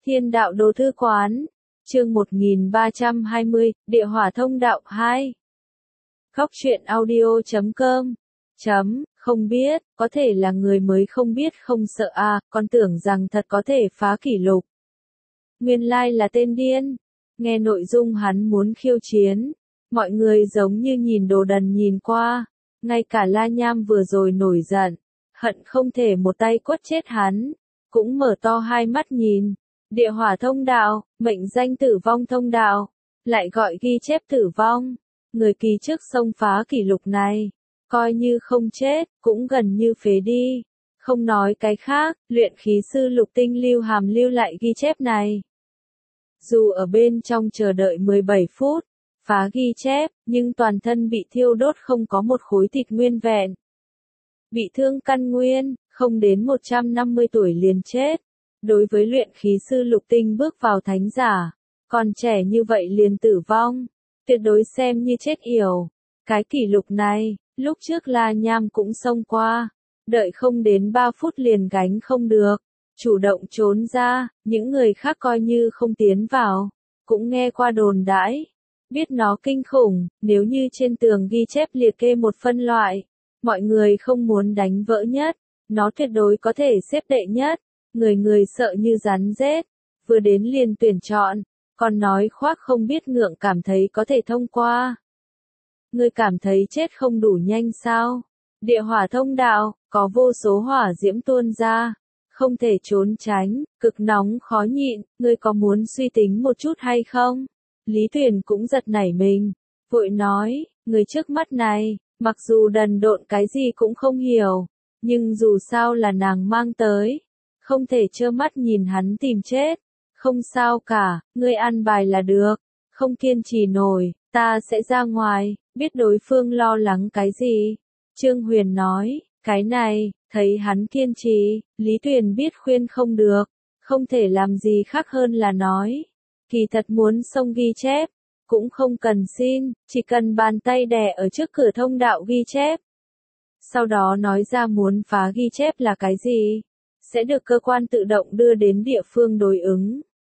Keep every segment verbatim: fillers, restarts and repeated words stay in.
Thiên đạo đồ thư quán, chương một nghìn ba trăm hai mươi, địa hỏa thông đạo hai. Khóc chuyện audio chấm com. Chấm, không biết, có thể là người mới không biết không sợ à, con tưởng rằng thật có thể phá kỷ lục. Nguyên lai là tên điên. Nghe nội dung hắn muốn khiêu chiến. Mọi người giống như nhìn đồ đần nhìn qua. Ngay cả La Nham vừa rồi nổi giận. Hận không thể một tay quất chết hắn. Cũng mở to hai mắt nhìn. Địa hỏa thông đạo, mệnh danh tử vong thông đạo. Lại gọi ghi chép tử vong. Người kỳ trước xông phá kỷ lục này. Coi như không chết, cũng gần như phế đi. Không nói cái khác, luyện khí sư Lục Tinh Lưu Hàm lưu lại ghi chép này. Dù ở bên trong chờ đợi mười bảy phút, phá ghi chép, nhưng toàn thân bị thiêu đốt không có một khối thịt nguyên vẹn. Bị thương căn nguyên, không đến một trăm năm mươi tuổi liền chết. Đối với luyện khí sư Lục Tinh bước vào thánh giả, còn trẻ như vậy liền tử vong, tuyệt đối xem như chết yểu. Cái kỷ lục này, lúc trước La Nham cũng xông qua, đợi không đến ba phút liền gánh không được, chủ động trốn ra, những người khác coi như không tiến vào, cũng nghe qua đồn đãi, biết nó kinh khủng, nếu như trên tường ghi chép liệt kê một phân loại, mọi người không muốn đánh vỡ nhất, nó tuyệt đối có thể xếp đệ nhất, người người sợ như rắn rết, vừa đến liền tuyển chọn, còn nói khoác không biết ngượng cảm thấy có thể thông qua. Ngươi cảm thấy chết không đủ nhanh sao? Địa hỏa thông đạo, có vô số hỏa diễm tuôn ra, không thể trốn tránh, cực nóng khó nhịn, ngươi có muốn suy tính một chút hay không? Lý Tuyền cũng giật nảy mình, vội nói, người trước mắt này, mặc dù đần độn cái gì cũng không hiểu, nhưng dù sao là nàng mang tới, không thể trơ mắt nhìn hắn tìm chết, không sao cả, ngươi ăn bài là được, không kiên trì nổi, ta sẽ ra ngoài. Biết đối phương lo lắng cái gì? Trương Huyền nói, cái này, thấy hắn kiên trì, Lý Tuyền biết khuyên không được, không thể làm gì khác hơn là nói. Kỳ thật muốn xông ghi chép, cũng không cần xin, chỉ cần bàn tay đè ở trước cửa thông đạo ghi chép. Sau đó nói ra muốn phá ghi chép là cái gì, sẽ được cơ quan tự động đưa đến địa phương đối ứng.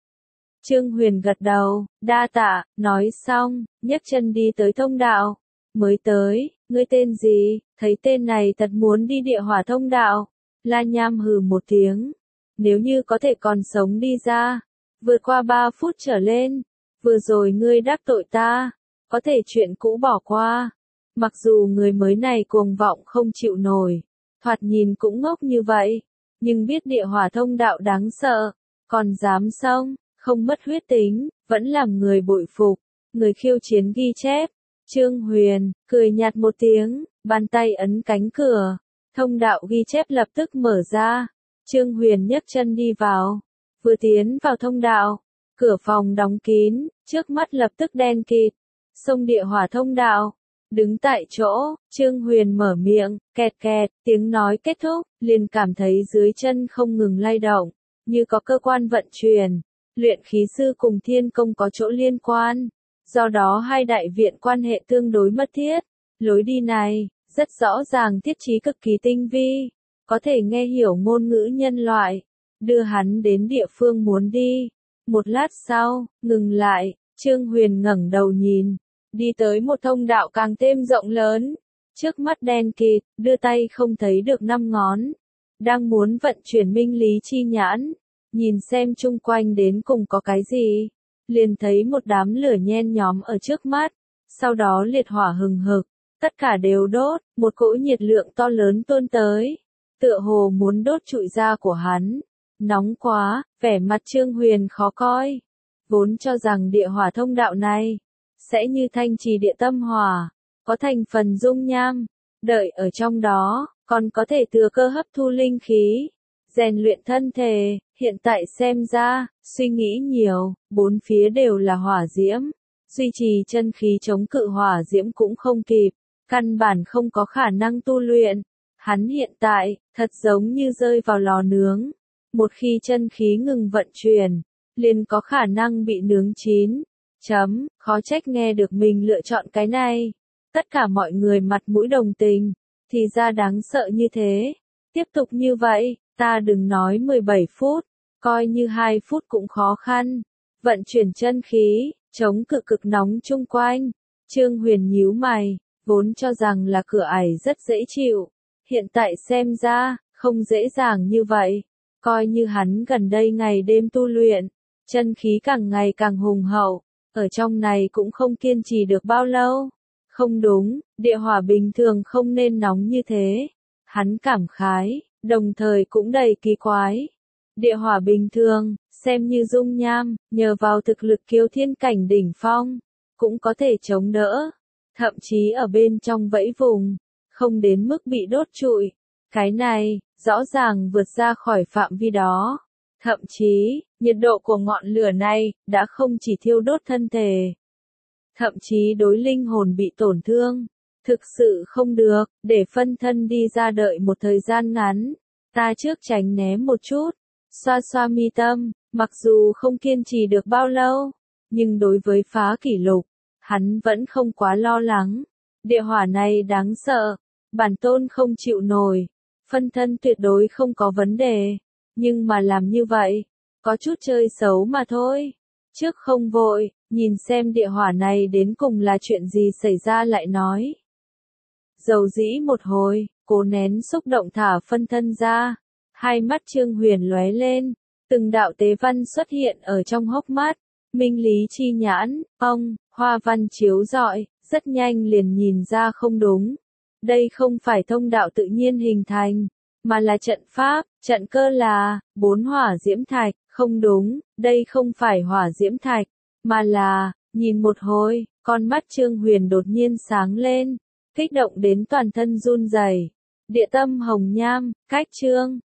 Trương Huyền gật đầu, đa tạ, nói xong, nhấc chân đi tới thông đạo. Mới tới, ngươi tên gì, thấy tên này thật muốn đi địa hỏa thông đạo. La Nham hừ một tiếng, nếu như có thể còn sống đi ra, vượt qua ba phút trở lên, vừa rồi ngươi đắc tội ta, có thể chuyện cũ bỏ qua. Mặc dù người mới này cuồng vọng không chịu nổi, thoạt nhìn cũng ngốc như vậy, nhưng biết địa hỏa thông đạo đáng sợ, còn dám xông. Không mất huyết tính, vẫn làm người bội phục, người khiêu chiến ghi chép. Trương Huyền, cười nhạt một tiếng, bàn tay ấn cánh cửa, thông đạo ghi chép lập tức mở ra. Trương Huyền nhấc chân đi vào, vừa tiến vào thông đạo, cửa phòng đóng kín, trước mắt lập tức đen kịt, xông địa hỏa thông đạo. Đứng tại chỗ, Trương Huyền mở miệng, kẹt kẹt, tiếng nói kết thúc, liền cảm thấy dưới chân không ngừng lay động, như có cơ quan vận chuyển. Luyện khí sư cùng thiên công có chỗ liên quan, do đó hai đại viện quan hệ tương đối mật thiết. Lối đi này, rất rõ ràng thiết trí cực kỳ tinh vi, có thể nghe hiểu ngôn ngữ nhân loại, đưa hắn đến địa phương muốn đi. Một lát sau, ngừng lại, Trương Huyền ngẩng đầu nhìn, đi tới một thông đạo càng thêm rộng lớn, trước mắt đen kịt, đưa tay không thấy được năm ngón, đang muốn vận chuyển minh lý chi nhãn. Nhìn xem chung quanh đến cùng có cái gì, liền thấy một đám lửa nhen nhóm ở trước mắt, sau đó liệt hỏa hừng hực, tất cả đều đốt, một cỗ nhiệt lượng to lớn tuôn tới, tựa hồ muốn đốt trụi da của hắn, nóng quá, vẻ mặt Trương Huyền khó coi, vốn cho rằng địa hỏa thông đạo này, sẽ như thanh trì địa tâm hỏa, có thành phần dung nham, đợi ở trong đó, còn có thể thừa cơ hấp thu linh khí, rèn luyện thân thể. Hiện tại xem ra, suy nghĩ nhiều, bốn phía đều là hỏa diễm, duy trì chân khí chống cự hỏa diễm cũng không kịp, căn bản không có khả năng tu luyện. Hắn hiện tại, thật giống như rơi vào lò nướng, một khi chân khí ngừng vận chuyển, liền có khả năng bị nướng chín. Chấm, khó trách nghe được mình lựa chọn cái này. Tất cả mọi người mặt mũi đồng tình, thì ra đáng sợ như thế. Tiếp tục như vậy, ta đừng nói mười bảy phút. coi như hai phút cũng khó khăn. Vận chuyển chân khí, chống cự cực nóng chung quanh. Trương Huyền nhíu mày, vốn cho rằng là cửa ải rất dễ chịu. Hiện tại xem ra, không dễ dàng như vậy. Coi như hắn gần đây ngày đêm tu luyện, chân khí càng ngày càng hùng hậu, ở trong này cũng không kiên trì được bao lâu. Không đúng, địa hỏa bình thường không nên nóng như thế. Hắn cảm khái, đồng thời cũng đầy kỳ quái. Địa hỏa bình thường, xem như dung nham, nhờ vào thực lực kiêu thiên cảnh đỉnh phong, cũng có thể chống đỡ. Thậm chí ở bên trong vẫy vùng, không đến mức bị đốt trụi. Cái này, rõ ràng vượt ra khỏi phạm vi đó. Thậm chí, nhiệt độ của ngọn lửa này, đã không chỉ thiêu đốt thân thể. Thậm chí đối linh hồn bị tổn thương. Thực sự không được, để phân thân đi ra đợi một thời gian ngắn. Ta trước tránh né một chút, xoa xoa mi tâm, mặc dù không kiên trì được bao lâu, nhưng đối với phá kỷ lục, hắn vẫn không quá lo lắng. Địa hỏa này đáng sợ, bản tôn không chịu nổi, phân thân tuyệt đối không có vấn đề, nhưng mà làm như vậy, có chút chơi xấu mà thôi. Trước không vội, nhìn xem địa hỏa này đến cùng là chuyện gì xảy ra lại nói. Dầu dĩ một hồi, cố nén xúc động thả phân thân ra, hai mắt Trương Huyền lóe lên, từng đạo tế văn xuất hiện ở trong hốc mắt, minh lý chi nhãn, ông, hoa văn chiếu rọi, rất nhanh liền nhìn ra không đúng. Đây không phải thông đạo tự nhiên hình thành, mà là trận pháp, trận cơ là, bốn hỏa diễm thạch, không đúng, đây không phải hỏa diễm thạch, mà là, nhìn một hồi, con mắt Trương Huyền đột nhiên sáng lên, kích động đến toàn thân run rẩy. Địa tâm hồng nham, cách Trương